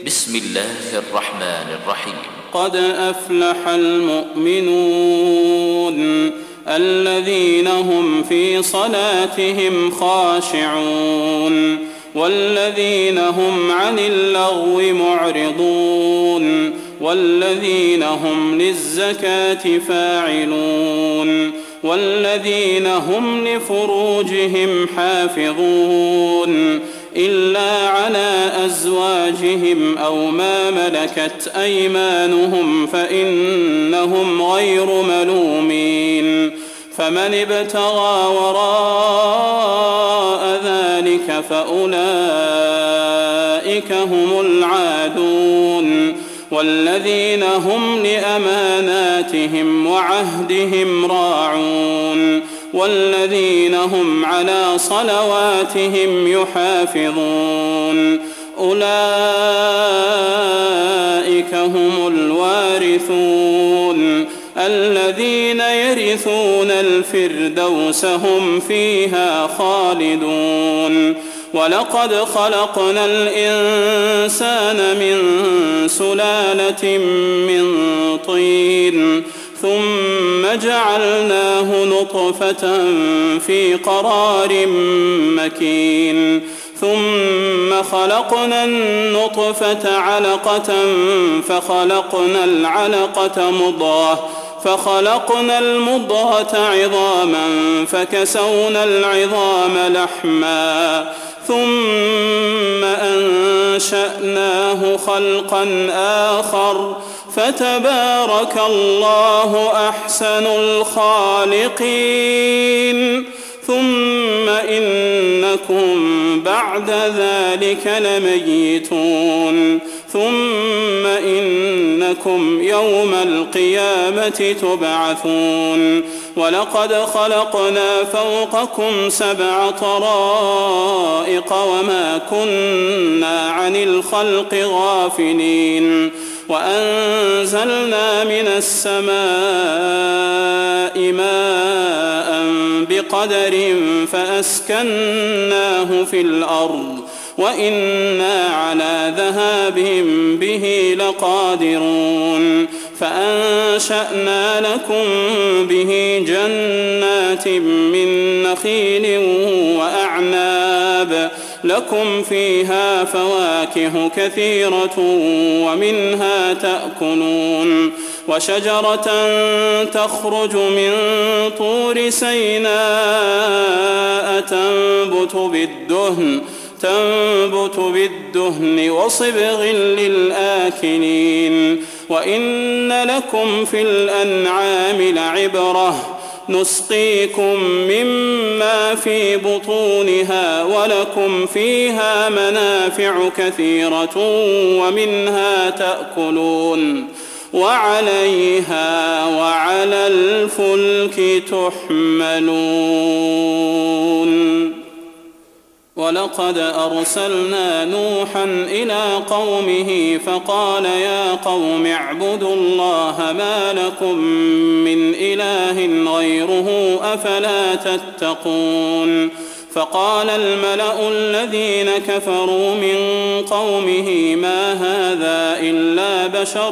بسم الله الرحمن الرحيم. قد أفلح المؤمنون الذين هم في صلاتهم خاشعون والذين هم عن اللغو معرضون والذين هم للزكاة فاعلون والذين هم لفروجهم حافظون إلا على أزواجهم أو ما ملكت أيمانهم فإنهم غير ملومين فمن ابتغى وراء ذلك فأولئك هم العادون والذين هم لأماناتهم وعهدهم راعون والذين هم على صلواتهم يحافظون أولئك هم الوارثون الذين يرثون الفردوس هم فيها خالدون ولقد خلقنا الإنسان من سلالة من طين ثم جعلناه نطفة في قرار مكين ثم خلقنا النطفة علقة فخلقنا العلقة مضغة فخلقنا المضغة عظاما فكسونا العظام لحما ثم أنشأناه خلقا آخر فتبارك الله أحسن الخالقين ثم إنكم بعد ذلك لميتون ثم إنكم يوم القيامة تبعثون ولقد خلقنا فوقكم 7 طرائق وما كنا عن الخلق غافلين وأنزلنا من السماء ماء بقدر فأسكناه في الأرض وإنا على ذهاب به لقادرون فأنشأنا لكم به جنات من نخيل وأعناب لكم فيها فواكه كثيرة ومنها تأكلون وشجرة تخرج من طور سيناء تنبت بالدهن وصبغ للآكلين وإن لكم في الأنعام لعبرة نسقيكم مما في بطونها ولكم فيها منافع كثيرة ومنها تأكلون وعليها وعلى الفلك تحملون ولقد أرسلنا نوحا إلى قومه فقال يا قوم اعبدوا الله ما لكم من إله غيره أفلا تتقون فقال الملأ الذين كفروا من قومه ما هذا إلا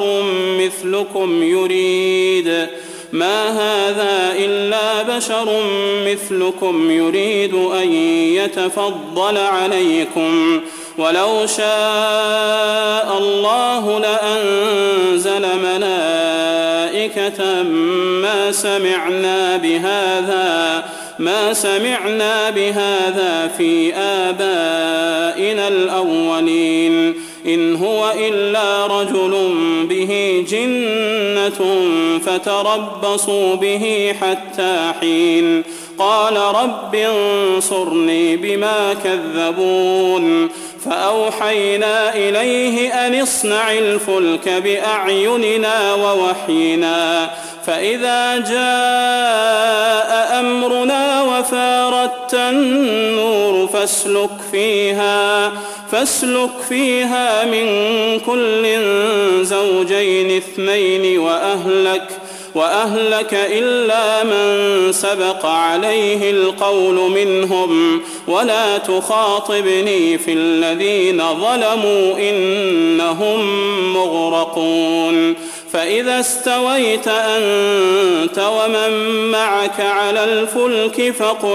بشر مثلكم يريد أن يتفضل عليكم ولو شاء الله لأنزل ملائكة ما سمعنا بهذا في آبائنا الأولين إن هو إلا رجل به جنة فتربصوا به حتى حين قال رب انصرني بما كذبون فأوحينا إليه أن اصنع الفلك بأعيننا ووحينا فإذا جاء أمرنا وفارت النور فاسلك فيها من كل زوجين 2 وأهلك إلا من سبق عليه القول منهم ولا تخاطبني في الذين ظلموا إنهم مغرقون فإذا استويت أنت ومن معك على الفلك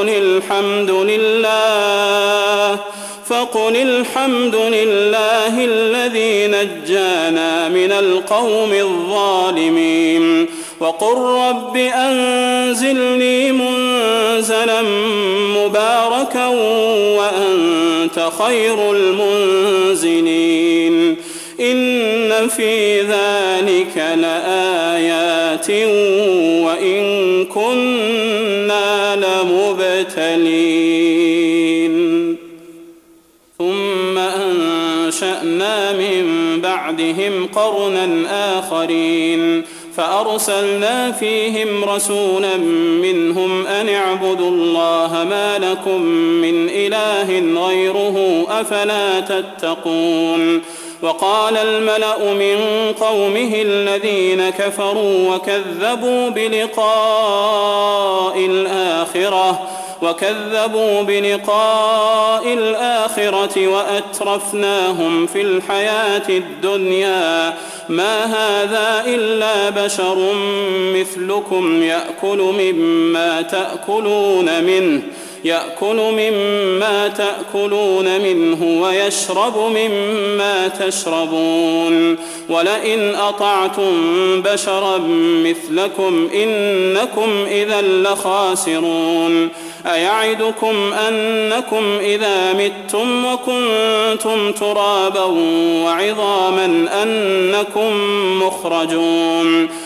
فقل الحمد لله الذي نجانا من القوم الظالمين وقل رب أنزلني منزلا مباركا وأنت خير المنزلين إن في ذلك لآيات وإن كنا لمبتلين ثم أنشأنا من بعدهم قرنا آخرين فأرسلنا فيهم رسولا منهم أن اعبدوا الله ما لكم من إله غيره أفلا تتقون وقال الملأ من قومه الذين كفروا وكذبوا بلقاء الآخرة وأترفناهم في الحياة الدنيا ما هذا إلا بشر مثلكم يأكل مما تأكلون منه ويشرب مما تشربون ولئن أطعتم بشرا مثلكم إنكم إذا لخاسرون أيعدكم أنكم إذا متم وكنتم ترابا وعظاما أنكم مخرجون